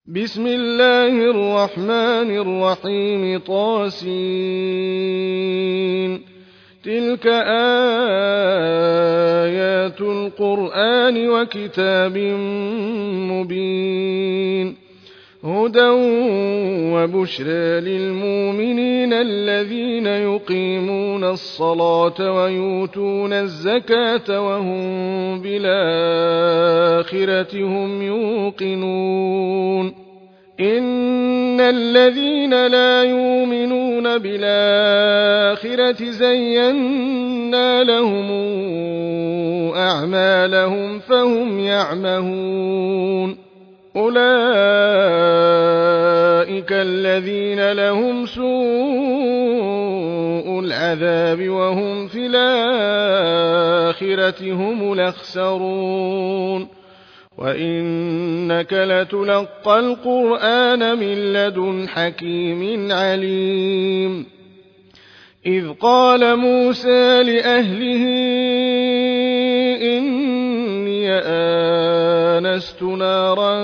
بسم الله الرحمن الرحيم طاسين. تلك آيات القرآن وكتاب مبين، هدى وبشرى للمؤمنين الذين يقيمون الصلاة ويؤتون الزكاة وهم بالآخرة هم يوقنون. إن الذين لا يؤمنون بالآخرة زينا لهم أعمالهم فهم يعمهون. أولئك الذين لهم سوء العذاب وهم في الآخرة هم الأخسرون. وإنك لتلقى القرآن من لدن حكيم عليم. إذ قال موسى لأهله إني آنست نارا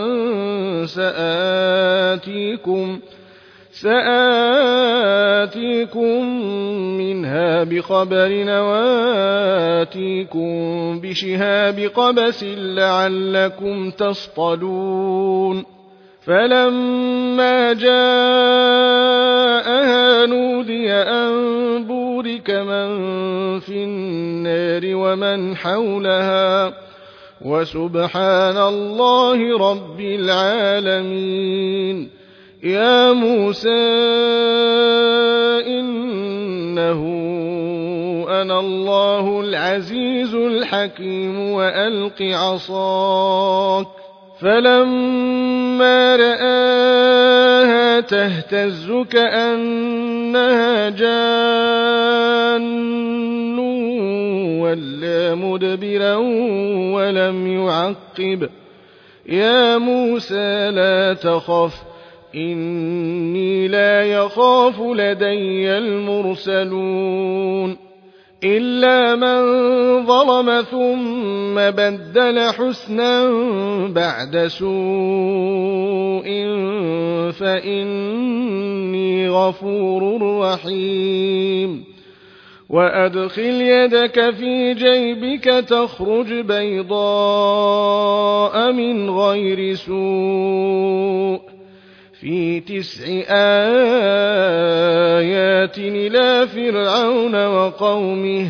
سآتيكم منها بخبر وآتيكم بشهاب قبس لعلكم تصطلون. فلما جاءها نودي أن بورك من في النار ومن حولها وسبحان الله رب العالمين. يا موسى إنه أنا الله العزيز الحكيم وألق عصاك. فلما رآها تهتز كأنها جان ولا مدبرا ولم يعقب. يا موسى لا تخف إني لا يخاف لدي المرسلون. إلا من ظلم ثم بدل حسنا بعد سوء فإني غفور رحيم. وأدخل يدك في جيبك تخرج بيضاء من غير سوء في 9 آيات إلى فرعون وقومه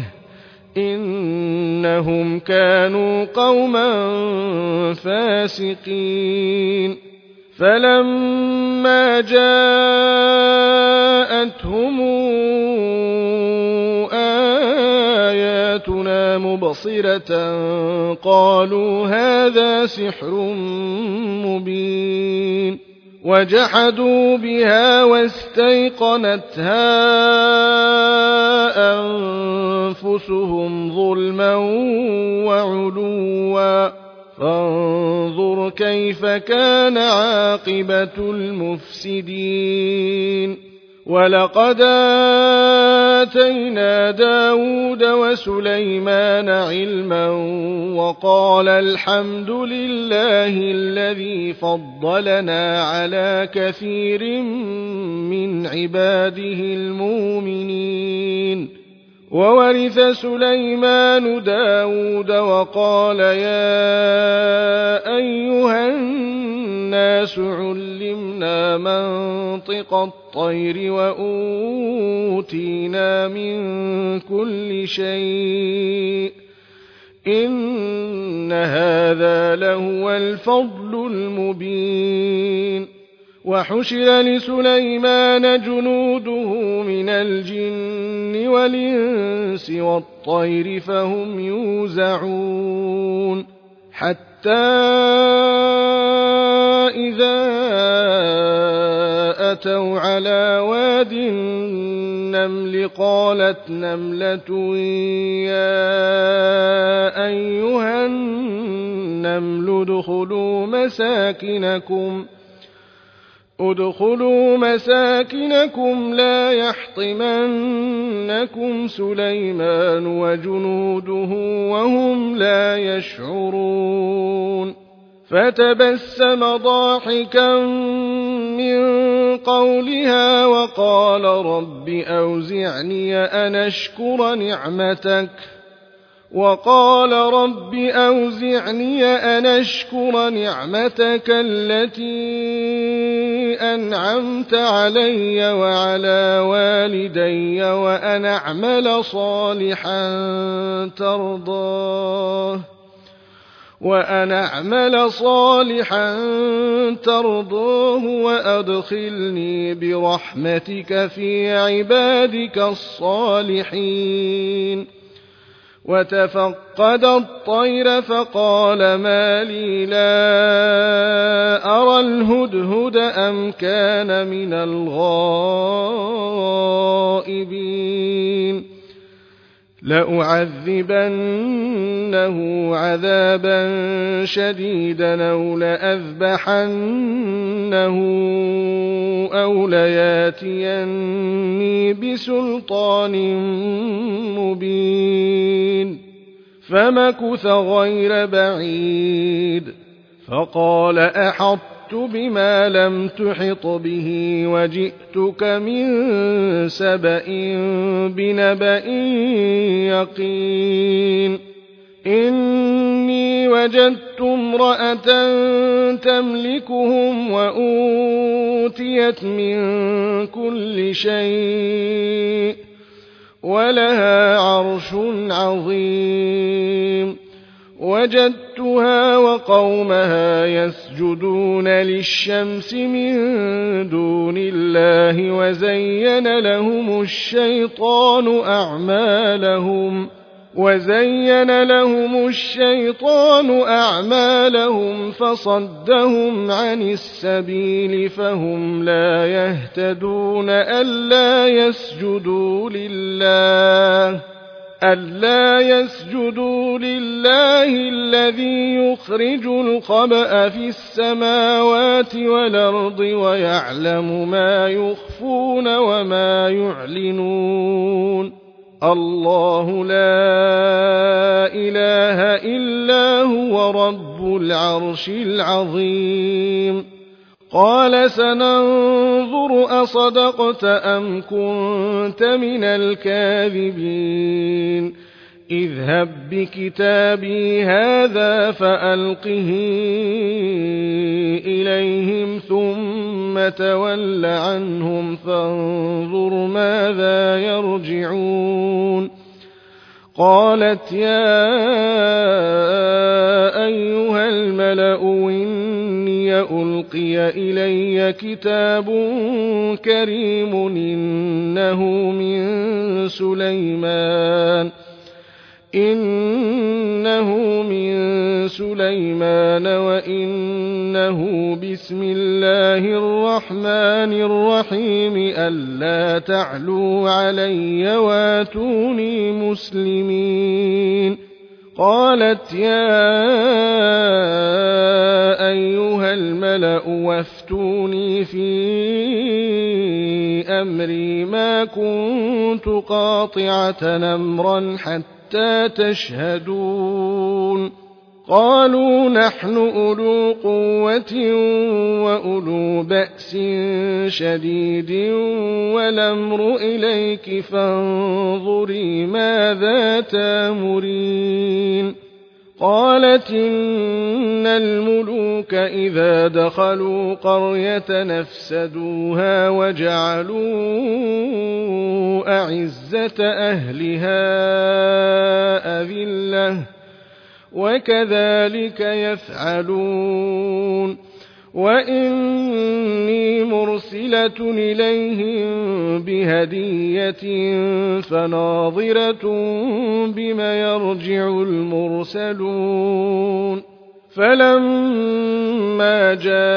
إنهم كانوا قوما فاسقين. فلما جاءتهم آياتنا مبصرة قالوا هذا سحر مبين. وجحدوا بها واستيقنتها أنفسهم ظلما وعلوا فانظر كيف كان عاقبة المفسدين. ولقد آتينا داود وسليمان علما وقال الحمد لله الذي فضلنا على كثير من عباده المؤمنين. وورث سليمان داود وقال يا أيها الناس علمنا منطق الطير وأوتينا من كل شيء إن هذا لهو الفضل المبين. وحشر لسليمان جنوده من الجن والإنس والطير فهم يوزعون. حتى إذا أتوا على واد النمل قالت نملة يا أيها النمل ادخلوا مساكنكم لا يحطمنكم سليمان وجنوده وهم لا يشعرون. فتبسم ضاحكا من قولها وقال رب أوزعني أن أشكر نعمتك التي أنعمت علي وعلى والدي وأن أعمل صالحا ترضاه وأدخلني برحمتك في عبادك الصالحين. وتفقد الطير فقال ما لي لا أرى الهدهد أم كان من الغائبين لأعذبنه عذابا شديدا أو لأذبحنه أو لياتيني بسلطان مبين. فمكث غير بعيد فقال أحطت بما لم تحط به وجئتك من سبأ بنبأ يقين. إني وجدت امرأة تملكهم وأوتيت من كل شيء ولها عرش عظيم. وجدتها وقومها يسجدون للشمس من دون الله وزين لهم الشيطان أعمالهم فصدهم عن السبيل فهم لا يهتدون. ألا يسجدوا لله الذي يخرج الخبأ في السماوات والأرض ويعلم ما يخفون وما يعلنون. الله لا إله إلا هو رب العرش العظيم. قال سننظر أصدقت أم كنت من الكاذبين. اذهب بكتابي هذا فألقه إليهم ثم تول عنهم فانظر ماذا يرجعون. قالت يا أيها الملأ إني ألقي إلي كتاب كريم إنه من سليمان وإنه بسم الله الرحمن الرحيم ألا تعلوا علي واتوني مسلمين. قالت يا أيها الملأ وافتوني في أمري ما كنت قاطعة أمرا حتى تشهدون. قالوا نحن أولو قوة وأولو بأس شديد والأمر إليك فانظري ماذا تأمرين. قالت إن الملوك إذا دخلوا قرية نفسدوها وجعلوا أعزة أهلها أذلة وكذلك يفعلون. وإني مرسلة إليهم بهدية فناظرة بما يرجع المرسلون. فلما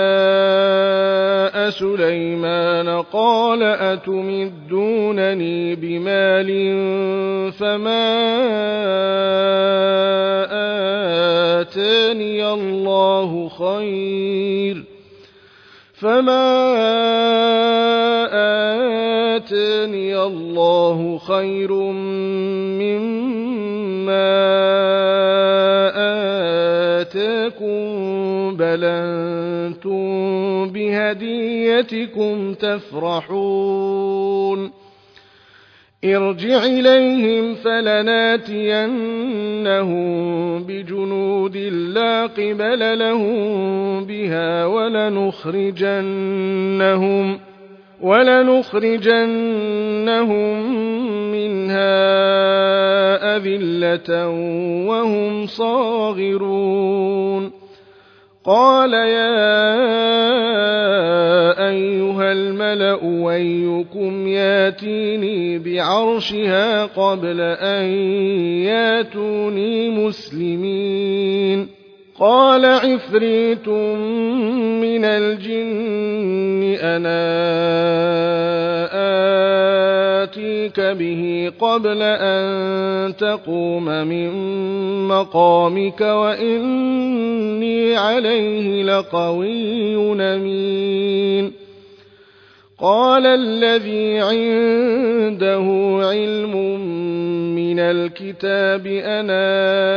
جاء سليمان قال أتمدونني بمال فما آتاني الله خير مما آتاكم بل بل أنتم بهديتكم تفرحون ارجع إليهم فلناتينهم بجنود لا قبل لهم بها ولنخرجنهم منها أذلة وهم صاغرون قال يا أيها الملأ أيكم ياتيني بعرشها قبل أن ياتوني مسلمين قال عفريت من الجن أنا آتيك به قبل أن تقوم من مقامك وإني عليه لقوي أمين قال الذي عنده علم من الكتاب أنا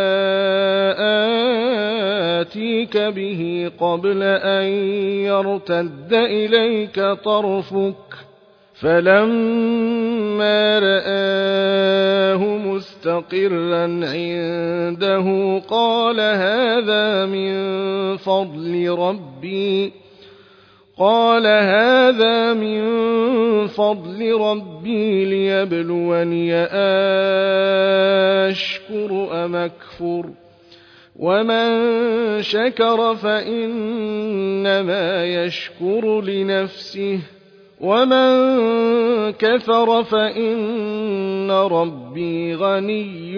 آتيك به قبل أن يرتد إليك طرفك فلما رآه مستقرا عنده قال هذا من فضل ربي ليبلوني أشكر أم أكفر ومن شكر فإنما يشكر لنفسه ومن كفر فإن ربي غني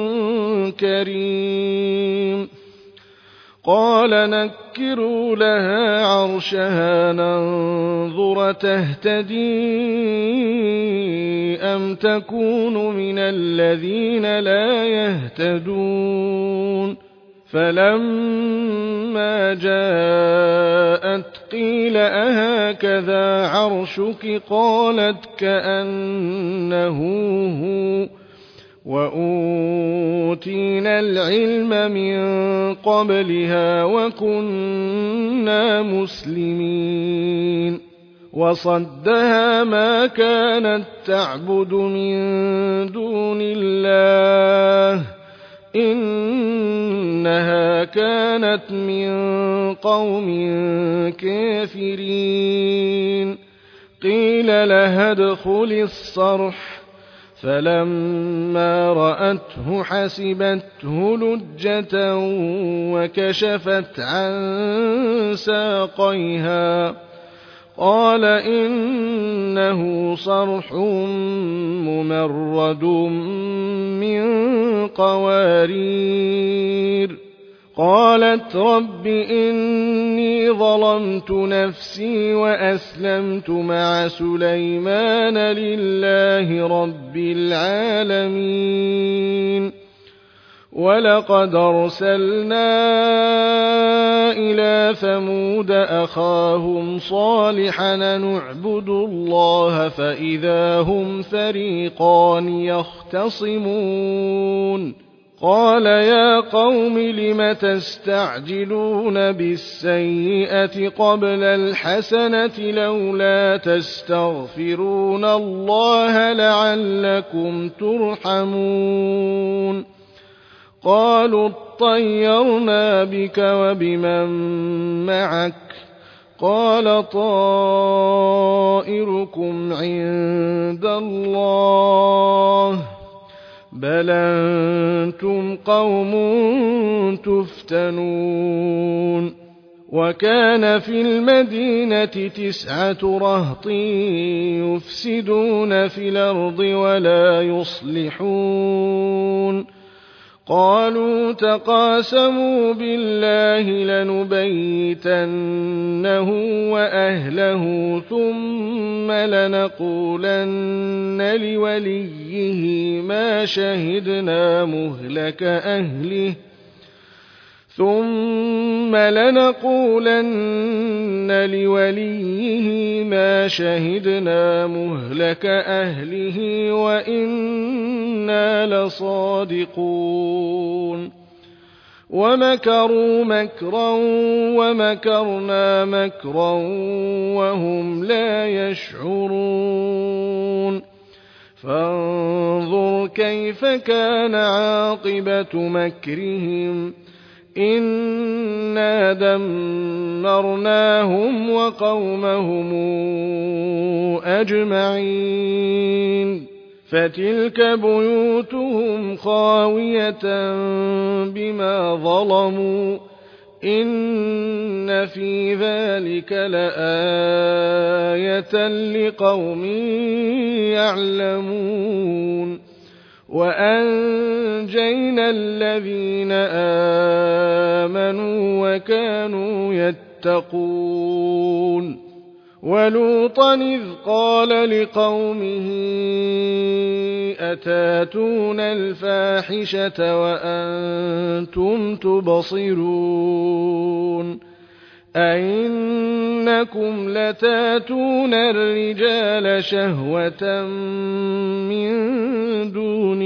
كريم قال نكروا لها عرشها ننظر تهتدي أم تكون من الذين لا يهتدون فلما جاءت قيل أهكذا عرشك قالت كأنه هو وأوتينا العلم من قبلها وكنا مسلمين وصدها ما كانت تعبد من دون الله إنها كانت من قوم كافرين قيل لها ادخل الصرح فلما رأته حسبته لجة وكشفت عن ساقيها قال إنه صرح ممرد من قوارير قالت رب إني ظلمت نفسي وأسلمت مع سليمان لله رب العالمين ولقد أرسلنا إلى ثمود أخاهم صالحا نعبد الله فإذا هم فريقان يختصمون قال يا قوم لم تستعجلون بالسيئة قبل الحسنة لولا تستغفرون الله لعلكم ترحمون قالوا اطيرنا بك وبمن معك قال طائركم عند الله بل أنتم قوم تفتنون وكان في المدينة 9 رهط يفسدون في الأرض ولا يصلحون قالوا تقاسموا بالله لنبيتنه وأهله ثم لنقولن لوليه ما شهدنا مهلك أهله وإنا لصادقون ومكروا مكرا ومكرنا مكرا وهم لا يشعرون فانظر كيف كان عاقبة مكرهم إنا دمرناهم وقومهم أجمعين فتلك بيوتهم خاوية بما ظلموا إن في ذلك لآية لقوم يعلمون وأنجينا الذين آمنوا وكانوا يتقون ولوطا إذ قال لقومه أتاتون الفاحشة وأنتم تبصرون أئنكم لتاتون الرجال شهوة من دون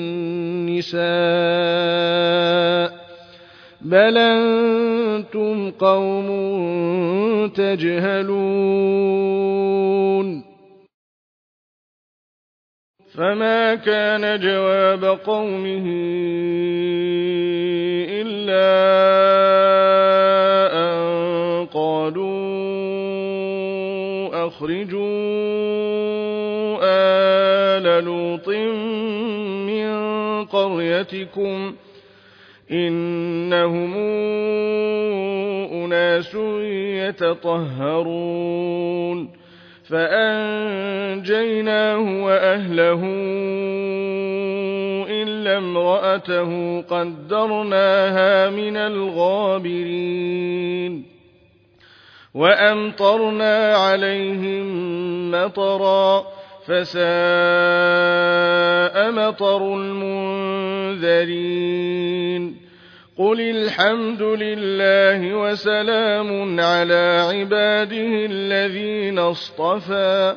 النساء بل أنتم قوم تجهلون فما كان جواب قومه إلا أن قالوا أخرجوا آل لوط من قريتكم إنهم أناس يتطهرون فأنجيناه وأهله إلا امرأته قدرناها من الغابرين وأمطرنا عليهم مطرا فساء مطر المنذرين قل الحمد لله وسلام على عباده الذين اصطفى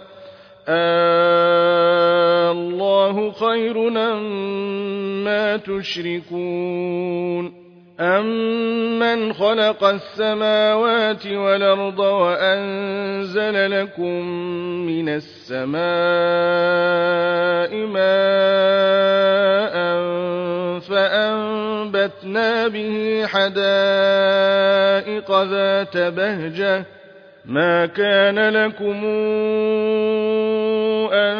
الله خير أما تشركون أمن خلق السماوات والأرض وأنزل لكم من السماء ماء فأنبتنا به حدائق ذات بهجة ما كان لكم أن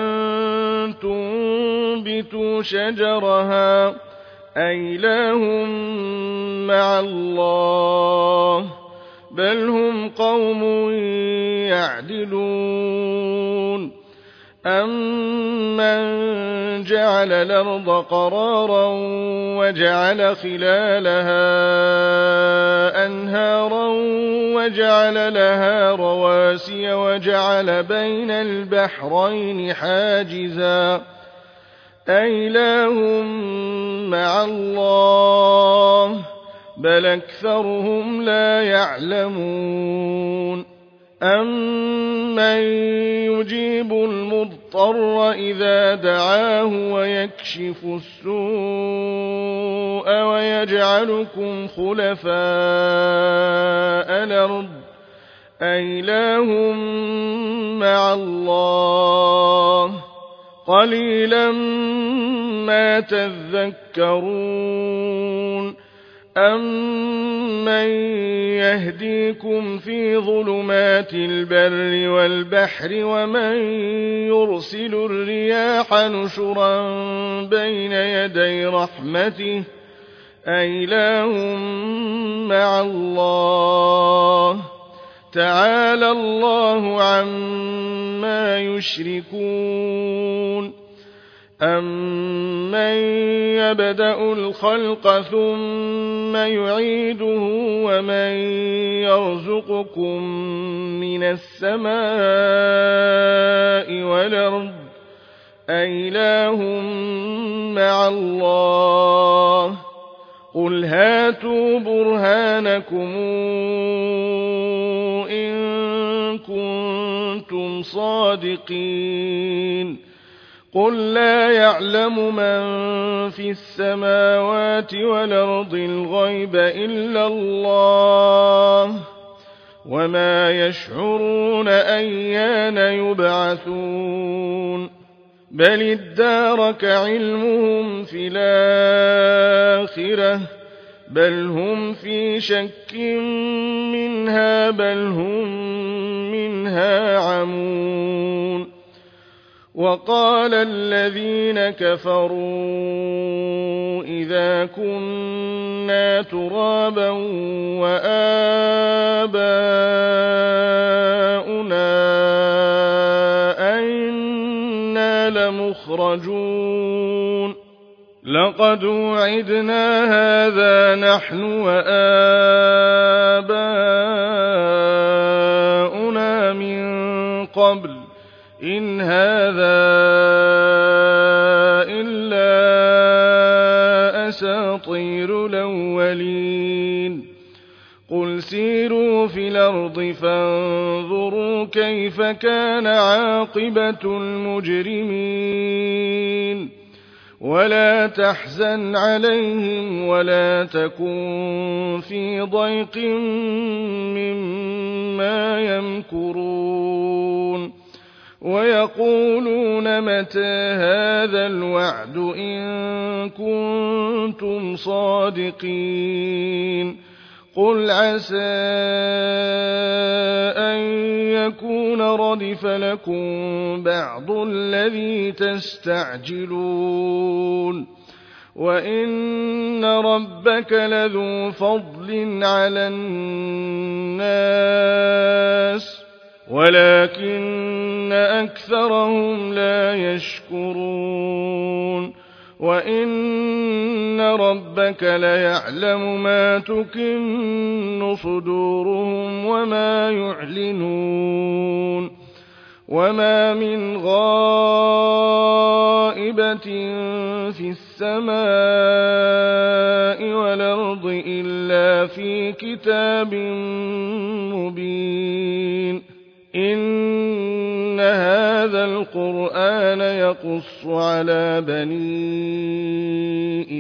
تنبتوا شجرها أإله مع الله بل هم قوم يعدلون أمن جعل الأرض قرارا وجعل خلالها أنهارا وجعل لها رواسي وجعل بين البحرين حاجزا أإله مع الله بل أكثرهم لا يعلمون أمن يجيب المضطر إذا دعاه ويكشف السوء ويجعلكم خلفاء الأرض أإله مع الله قليلا ما تذكرون أمن يهديكم في ظلمات البر والبحر ومن يرسل الرياح نشرا بين يدي رحمته أإله مع الله تعالى الله عما يشركون أمن يبدأ الخلق ثم يعيده ومن يرزقكم من السماء والأرض أإله مع الله قل هاتوا برهانكم إن كنتم صادقين قل لا يعلم من في السماوات والأرض الغيب إلا الله وما يشعرون أيان يبعثون بل ادارك علمهم في الآخرة بل هم في شك منها بل هم منها عمون وقال الذين كفروا إذا كنا ترابا وآباؤنا أئنا لمخرجون لقد وعدنا هذا نحن وآباؤنا من قبل إن هذا إلا أساطير الأولين قل سيروا في الأرض فانظروا كيف كان عاقبة المجرمين ولا تحزن عليهم ولا تكن في ضيق مما يمكرون ويقولون متى هذا الوعد إن كنتم صادقين قل عسى أن يكون ردف لكم بعض الذي تستعجلون وإن ربك لذو فضل على الناس ولكن أكثرهم لا يشكرون وإن ربك ليعلم ما تكن صدورهم وما يعلنون وما من غائبة في السماء والأرض إلا في كتاب مبين إن هذا القرآن يقص على بني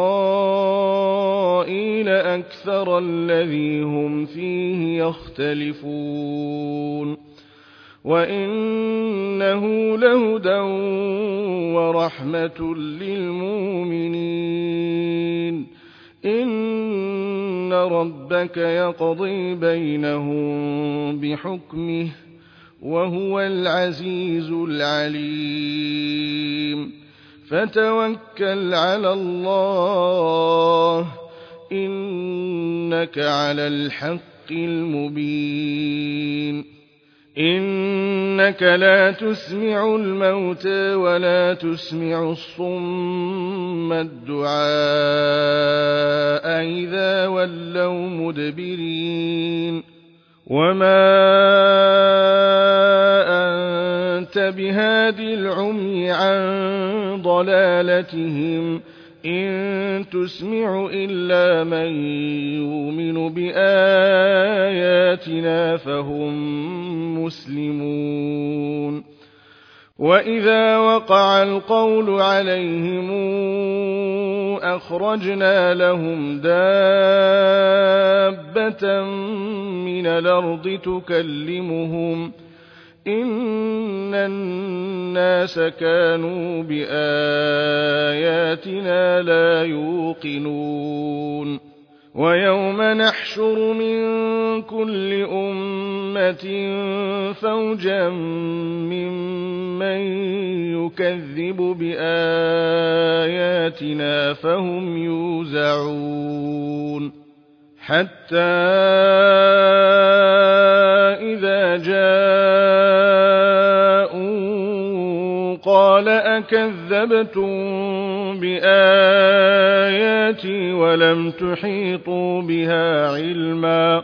إسرائيل أكثر الذي هم فيه يختلفون وإنه لهدى ورحمة للمؤمنين إن ربك يقضي بينهم بحكمه وهو العزيز العليم فتوكل على الله إنك على الحق المبين إنك لا تسمع الموتى ولا تسمع الصم الدعاء إذا ولوا مدبرين وما أنت بهاد العمي عن ضلالتهم إن تسمع إلا من يؤمن بآياتنا فهم مسلمون وإذا وقع القول عليهم أخرجنا لهم دابة من الأرض تكلمهم إن الناس كانوا بآياتنا لا يوقنون ويوم نحشر من كل أمة فوجا ممن يكذب بآياتنا فهم يوزعون حتى إذا جاءوا قال أكذبتم بآياتي ولم تحيطوا بها علما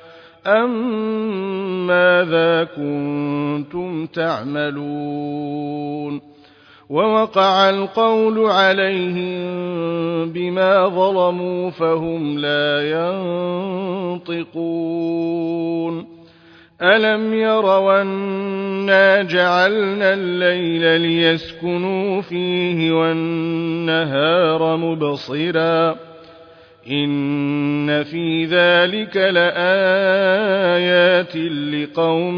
أم ماذا كنتم تعملون ووقع القول عليهم بما ظلموا فهم لا ينطقون ألم يروا أنا جعلنا الليل ليسكنوا فيه والنهار مبصرا إن في ذلك لآيات لقوم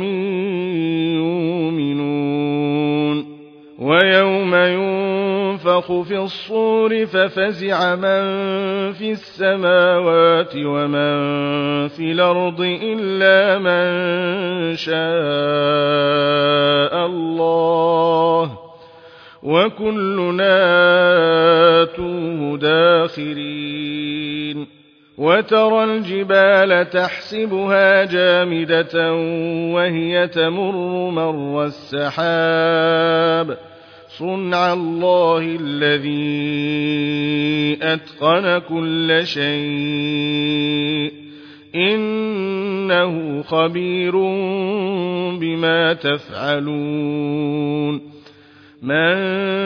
يؤمنون ويوم ينفخ في الصور ففزع من في السماوات ومن في الأرض إلا من شاء الله وكلنا آتوه داخرين وترى الجبال تحسبها جامدة وهي تمر مر السحاب صنع الله الذي أتقن كل شيء إنه خبير بما تفعلون من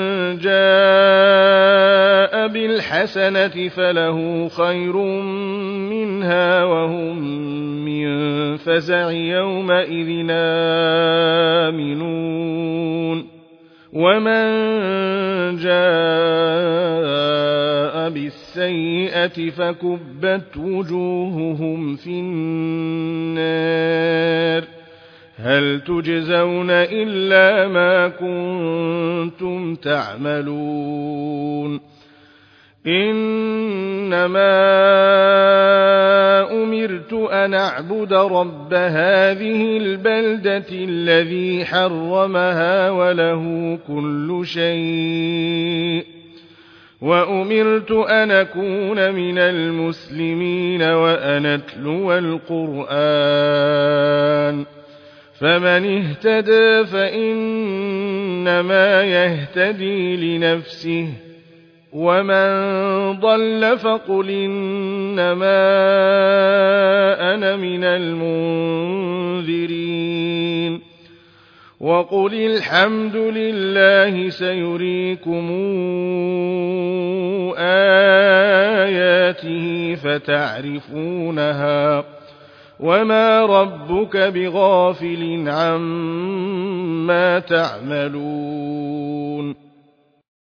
جاء بالحسنة فله خير منها وهم من فزع يومئذ آمنون ومن جاء بالسيئة فكبت وجوههم في النار هل تجزون إلا ما كنتم تعملون إنما أمرت أن أعبد رب هذه البلدة الذي حرمها وله كل شيء وأمرت أن أكون من المسلمين وأن أتلو القرآن فمن اهتدى فإنما يهتدي لنفسه ومن ضل فقل إنما أنا من المنذرين وقل الحمد لله سيريكم آياته فتعرفونها وما ربك بغافل عما تعملون